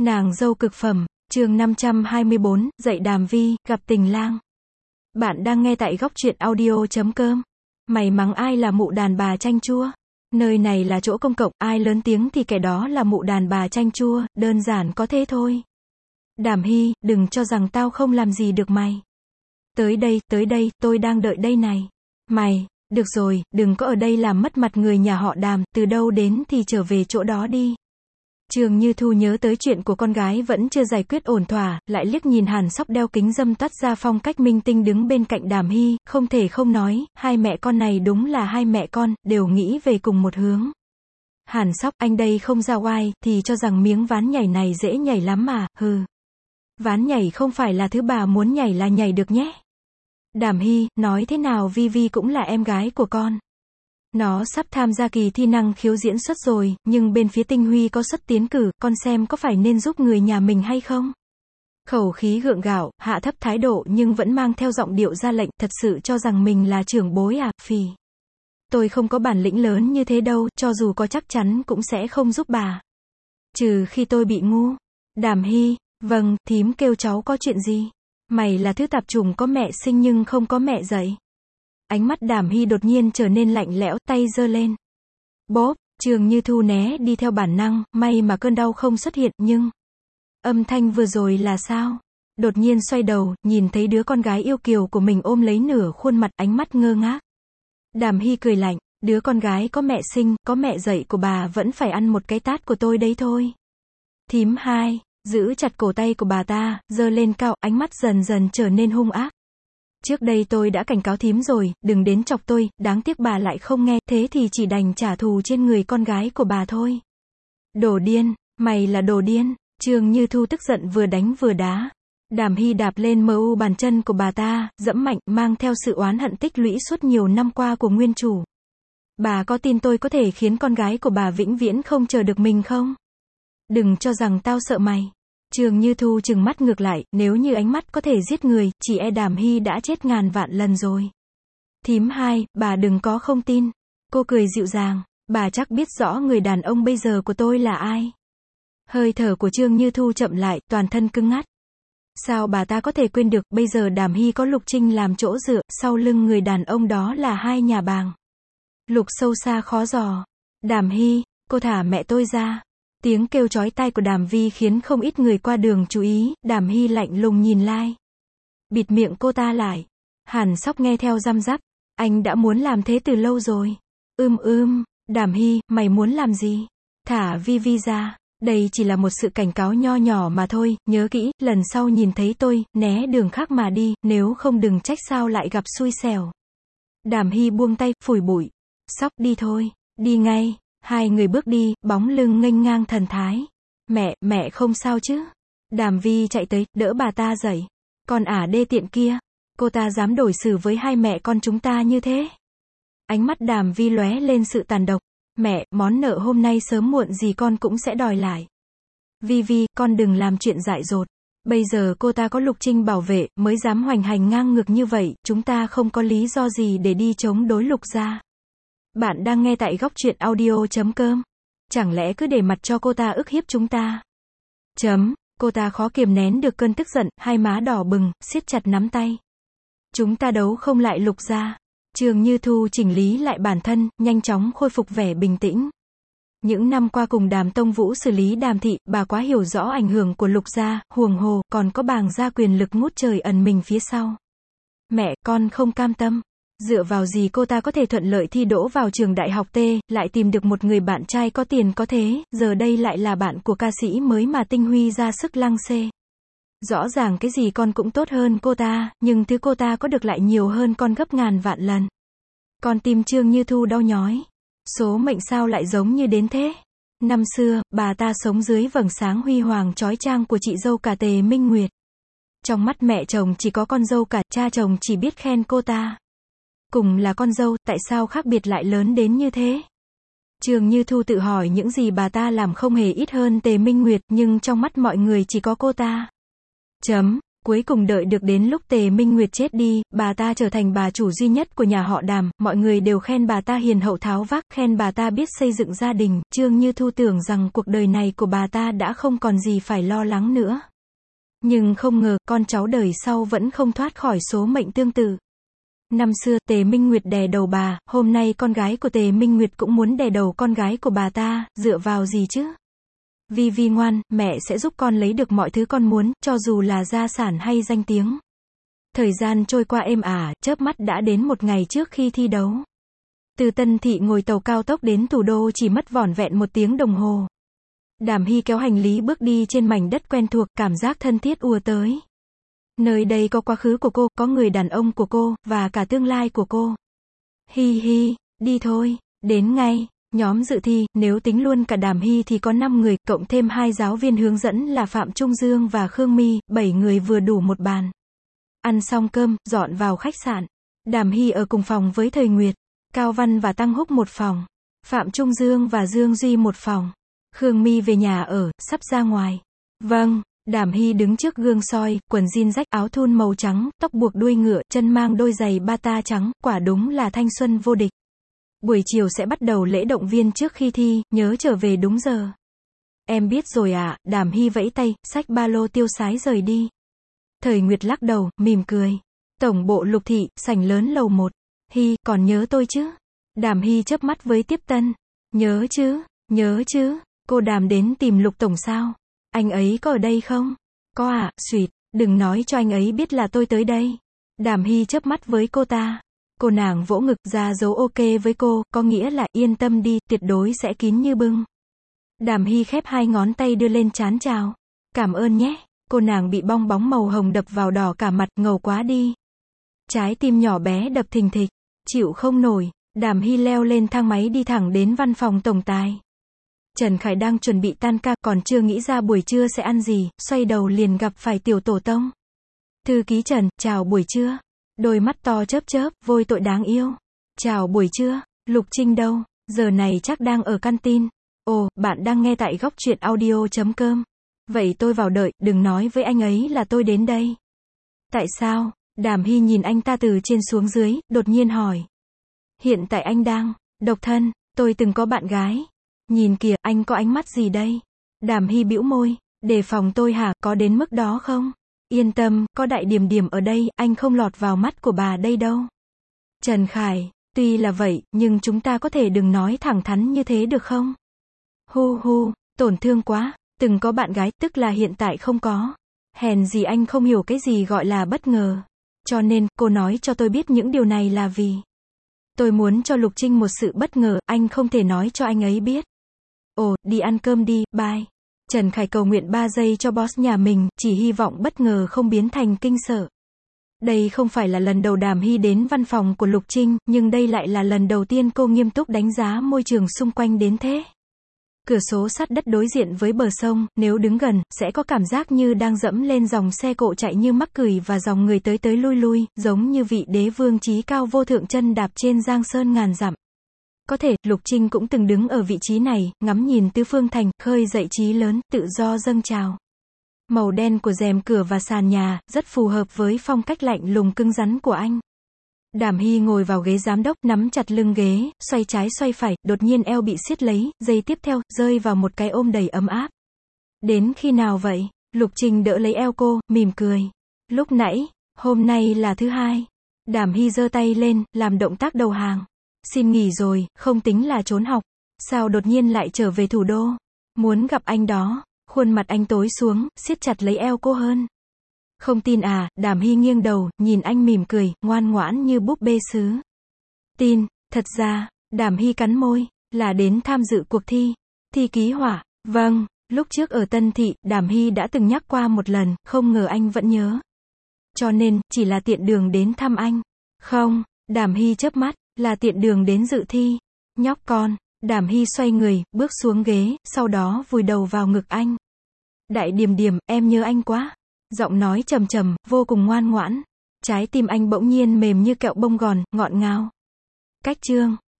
Nàng dâu cực phẩm, chương 524, dạy Đàm Vi, gặp tình lang. Bạn đang nghe tại góc truyện audio.com. Mày mắng ai là mụ đàn bà chanh chua? Nơi này là chỗ công cộng, ai lớn tiếng thì kẻ đó là mụ đàn bà chanh chua, đơn giản có thế thôi. Đàm Hi, đừng cho rằng tao không làm gì được mày. Tới đây, tôi đang đợi đây này. Mày, được rồi, đừng có ở đây làm mất mặt người nhà họ Đàm, từ đâu đến thì trở về chỗ đó đi. Trường Như Thu nhớ tới chuyện của con gái vẫn chưa giải quyết ổn thỏa, lại liếc nhìn Hàn Sóc đeo kính râm toát ra phong cách minh tinh đứng bên cạnh Đàm Hi, không thể không nói, hai mẹ con này đúng là hai mẹ con, đều nghĩ về cùng một hướng. Hàn Sóc, anh đây không ra oai, thì cho rằng miếng ván nhảy này dễ nhảy lắm mà, hừ. Ván nhảy không phải là thứ bà muốn nhảy là nhảy được nhé. Đàm Hi, nói thế nào Vi Vi cũng là em gái của con. Nó sắp tham gia kỳ thi năng khiếu diễn xuất rồi, nhưng bên phía Tinh Huy có suất tiến cử, con xem có phải nên giúp người nhà mình hay không? Khẩu khí gượng gạo, hạ thấp thái độ nhưng vẫn mang theo giọng điệu ra lệnh, thật sự cho rằng mình là trưởng bối à, phì. Tôi không có bản lĩnh lớn như thế đâu, cho dù có chắc chắn cũng sẽ không giúp bà. Trừ khi tôi bị ngu. Đàm Hi, vâng, thím kêu cháu có chuyện gì? Mày là thứ tạp chủng có mẹ sinh nhưng không có mẹ dạy. Ánh mắt Đàm Hi đột nhiên trở nên lạnh lẽo, tay giơ lên. Bóp, Trường Như Thu né đi theo bản năng, may mà cơn đau không xuất hiện, nhưng... Âm thanh vừa rồi là sao? Đột nhiên xoay đầu, nhìn thấy đứa con gái yêu kiều của mình ôm lấy nửa khuôn mặt, ánh mắt ngơ ngác. Đàm Hi cười lạnh, đứa con gái có mẹ sinh, có mẹ dạy của bà vẫn phải ăn một cái tát của tôi đấy thôi. Thím hai, giữ chặt cổ tay của bà ta, giơ lên cao, ánh mắt dần dần trở nên hung ác. Trước đây tôi đã cảnh cáo thím rồi, đừng đến chọc tôi, đáng tiếc bà lại không nghe, thế thì chỉ đành trả thù trên người con gái của bà thôi. Đồ điên, mày là đồ điên. Trường Như Thu tức giận vừa đánh vừa đá. Đàm Hi đạp lên mu bàn chân của bà ta, dẫm mạnh, mang theo sự oán hận tích lũy suốt nhiều năm qua của nguyên chủ. Bà có tin tôi có thể khiến con gái của bà vĩnh viễn không chờ được mình không? Đừng cho rằng tao sợ mày. Trường Như Thu trừng mắt ngược lại, nếu như ánh mắt có thể giết người, chỉ e Đàm Hi đã chết ngàn vạn lần rồi. Thím hai, bà đừng có không tin. Cô cười dịu dàng, bà chắc biết rõ người đàn ông bây giờ của tôi là ai. Hơi thở của Trường Như Thu chậm lại, toàn thân cứng ngắt. Sao bà ta có thể quên được, bây giờ Đàm Hi có Lục Trinh làm chỗ dựa, sau lưng người đàn ông đó là hai nhà bàng. Lục sâu xa khó dò. Đàm Hi, cô thả mẹ tôi ra. Tiếng kêu chói tai của Đàm Vi khiến không ít người qua đường chú ý, Đàm Hi lạnh lùng nhìn lai. Bịt miệng cô ta lại. Hàn Sóc nghe theo răm rắp. Anh đã muốn làm thế từ lâu rồi. Đàm Hi, mày muốn làm gì? Thả Vi Vi ra. Đây chỉ là một sự cảnh cáo nho nhỏ mà thôi, nhớ kỹ, lần sau nhìn thấy tôi, né đường khác mà đi, nếu không đừng trách sao lại gặp xui xẻo. Đàm Hi buông tay, phủi bụi. Sóc đi thôi, đi ngay. Hai người bước đi, bóng lưng nghênh ngang thần thái. Mẹ không sao chứ? Đàm Vi chạy tới, đỡ bà ta dậy. Con ả đê tiện kia. Cô ta dám đối xử với hai mẹ con chúng ta như thế. Ánh mắt Đàm Vi lóe lên sự tàn độc. Mẹ, món nợ hôm nay sớm muộn gì con cũng sẽ đòi lại. Vi, con đừng làm chuyện dại dột. Bây giờ cô ta có Lục Trinh bảo vệ, mới dám hoành hành ngang ngược như vậy, chúng ta không có lý do gì để đi chống đối Lục gia. Bạn đang nghe tại góc truyện audio.com. Chẳng lẽ cứ để mặt cho cô ta ức hiếp chúng ta? Cô ta khó kiềm nén được cơn tức giận, hai má đỏ bừng, siết chặt nắm tay. Chúng ta đấu không lại Lục gia. Trường Như Thu chỉnh lý lại bản thân, nhanh chóng khôi phục vẻ bình tĩnh. Những năm qua cùng Đàm Tông Vũ xử lý Đàm thị, bà quá hiểu rõ ảnh hưởng của Lục gia, huồng hồ, còn có bàng gia quyền lực ngút trời ẩn mình phía sau. Mẹ, con không cam tâm. Dựa vào gì cô ta có thể thuận lợi thi đỗ vào trường đại học T, lại tìm được một người bạn trai có tiền có thế, giờ đây lại là bạn của ca sĩ mới mà Tinh Huy ra sức lăng xê. Rõ ràng cái gì con cũng tốt hơn cô ta, nhưng thứ cô ta có được lại nhiều hơn con gấp ngàn vạn lần. Con tim Trường Như Thu đau nhói. Số mệnh sao lại giống như đến thế? Năm xưa, bà ta sống dưới vầng sáng huy hoàng chói chang của chị dâu cả Tề Minh Nguyệt. Trong mắt mẹ chồng chỉ có con dâu cả, cha chồng chỉ biết khen cô ta. Cùng là con dâu, tại sao khác biệt lại lớn đến như thế? Trường Như Thu tự hỏi những gì bà ta làm không hề ít hơn Tề Minh Nguyệt, nhưng trong mắt mọi người chỉ có cô ta. Cuối cùng đợi được đến lúc Tề Minh Nguyệt chết đi, bà ta trở thành bà chủ duy nhất của nhà họ Đàm, mọi người đều khen bà ta hiền hậu tháo vác, khen bà ta biết xây dựng gia đình, Trương Như Thu tưởng rằng cuộc đời này của bà ta đã không còn gì phải lo lắng nữa. Nhưng không ngờ, con cháu đời sau vẫn không thoát khỏi số mệnh tương tự. Năm xưa, Tề Minh Nguyệt đè đầu bà, hôm nay con gái của Tề Minh Nguyệt cũng muốn đè đầu con gái của bà ta, dựa vào gì chứ? Vi Vi ngoan, mẹ sẽ giúp con lấy được mọi thứ con muốn, cho dù là gia sản hay danh tiếng. Thời gian trôi qua êm ả, chớp mắt đã đến một ngày trước khi thi đấu. Từ Tân Thị ngồi tàu cao tốc đến thủ đô chỉ mất vỏn vẹn 1 tiếng đồng hồ. Đàm Hy kéo hành lý bước đi trên mảnh đất quen thuộc, cảm giác thân thiết ùa tới. Nơi đây có quá khứ của cô, có người đàn ông của cô, và cả tương lai của cô. Hi hi, đi thôi, đến ngay. Nhóm dự thi, nếu tính luôn cả Đàm Hy thì có 5 người, cộng thêm 2 giáo viên hướng dẫn là Phạm Trung Dương và Khương My, 7 người vừa đủ một bàn. Ăn xong cơm, dọn vào khách sạn. Đàm Hy ở cùng phòng với Thời Nguyệt, Cao Văn và Tăng Húc một phòng. Phạm Trung Dương và Dương Duy một phòng. Khương My về nhà ở, sắp ra ngoài. Vâng. Đàm Hy đứng trước gương soi, quần jean rách, áo thun màu trắng, tóc buộc đuôi ngựa, chân mang đôi giày bata trắng, quả đúng là thanh xuân vô địch. Buổi chiều sẽ bắt đầu lễ động viên trước khi thi, nhớ trở về đúng giờ. Em biết rồi ạ, Đàm Hy vẫy tay, xách ba lô tiêu sái rời đi. Thời Nguyệt lắc đầu, mỉm cười. Tổng bộ Lục Thị, sảnh lớn lầu 1. Hy, còn nhớ tôi chứ? Đàm Hy chớp mắt với Tiếp Tân. Nhớ chứ, cô Đàm đến tìm Lục Tổng sao? Anh ấy có ở đây không? Có ạ, xuyệt, đừng nói cho anh ấy biết là tôi tới đây. Đàm Hy chớp mắt với cô ta. Cô nàng vỗ ngực ra dấu ok với cô, có nghĩa là yên tâm đi, tuyệt đối sẽ kín như bưng. Đàm Hy khép 2 ngón tay đưa lên trán chào. Cảm ơn nhé. Cô nàng bị bong bóng màu hồng đập vào đỏ cả mặt, ngầu quá đi. Trái tim nhỏ bé đập thình thịch, chịu không nổi. Đàm Hy leo lên thang máy đi thẳng đến văn phòng tổng tài. Trần Khải đang chuẩn bị tan ca, còn chưa nghĩ ra buổi trưa sẽ ăn gì, xoay đầu liền gặp phải Tiểu Tổ Tông. Thư ký Trần, chào buổi trưa. Đôi mắt to chớp chớp, vôi tội đáng yêu. Chào buổi trưa, Lục Trinh đâu? Giờ này chắc đang ở canteen. Ồ, bạn đang nghe tại góc truyện audio.com. Vậy tôi vào đợi, đừng nói với anh ấy là tôi đến đây. Tại sao? Đàm Hy nhìn anh ta từ trên xuống dưới, đột nhiên hỏi. Hiện tại anh đang độc thân, tôi từng có bạn gái. Nhìn kìa, anh có ánh mắt gì đây? Đàm Hy bĩu môi, đề phòng tôi hả, có đến mức đó không? Yên tâm, có đại điểm điểm ở đây, anh không lọt vào mắt của bà đây đâu. Trần Khải, tuy là vậy, nhưng chúng ta có thể đừng nói thẳng thắn như thế được không? Hu hu, tổn thương quá, từng có bạn gái, tức là hiện tại không có. Hèn gì anh không hiểu cái gì gọi là bất ngờ. Cho nên, cô nói cho tôi biết những điều này là vì tôi muốn cho Lục Trinh một sự bất ngờ, anh không thể nói cho anh ấy biết. Ồ, đi ăn cơm đi, bye. Trần Khải cầu nguyện 3 giây cho boss nhà mình, chỉ hy vọng bất ngờ không biến thành kinh sợ. Đây không phải là lần đầu Đàm Hy đến văn phòng của Lục Trinh, nhưng đây lại là lần đầu tiên cô nghiêm túc đánh giá môi trường xung quanh đến thế. Cửa sổ sắt đất đối diện với bờ sông, nếu đứng gần, sẽ có cảm giác như đang dẫm lên dòng xe cộ chạy như mắc cười và dòng người tới tới lui lui, giống như vị đế vương chí cao vô thượng chân đạp trên giang sơn ngàn dặm. Có thể, Lục Trinh cũng từng đứng ở vị trí này, ngắm nhìn tứ phương thành, khơi dậy chí lớn, tự do dâng trào. Màu đen của rèm cửa và sàn nhà, rất phù hợp với phong cách lạnh lùng cứng rắn của anh. Đàm Hy ngồi vào ghế giám đốc, nắm chặt lưng ghế, xoay trái xoay phải, đột nhiên eo bị siết lấy, giây tiếp theo, rơi vào một cái ôm đầy ấm áp. Đến khi nào vậy? Lục Trinh đỡ lấy eo cô, mỉm cười. Lúc nãy, hôm nay là thứ hai. Đàm Hy giơ tay lên, làm động tác đầu hàng. Xin nghỉ rồi, không tính là trốn học. Sao đột nhiên lại trở về thủ đô? Muốn gặp anh đó. Khuôn mặt anh tối xuống, siết chặt lấy eo cô hơn. Không tin à? Đàm Hy nghiêng đầu, nhìn anh mỉm cười, ngoan ngoãn như búp bê sứ. Tin, thật ra, Đàm Hy cắn môi, là đến tham dự cuộc thi. Thi ký họa. Vâng, lúc trước ở Tân Thị, Đàm Hy đã từng nhắc qua một lần, không ngờ anh vẫn nhớ. Cho nên, chỉ là tiện đường đến thăm anh. Không, Đàm Hy chớp mắt, là tiện đường đến dự thi. Nhóc con. Đàm Hy xoay người, bước xuống ghế, sau đó vùi đầu vào ngực anh. Đại Điềm Điềm, em nhớ anh quá. Giọng nói trầm trầm, vô cùng ngoan ngoãn. Trái tim anh bỗng nhiên mềm như kẹo bông gòn, ngọt ngào. Cách chương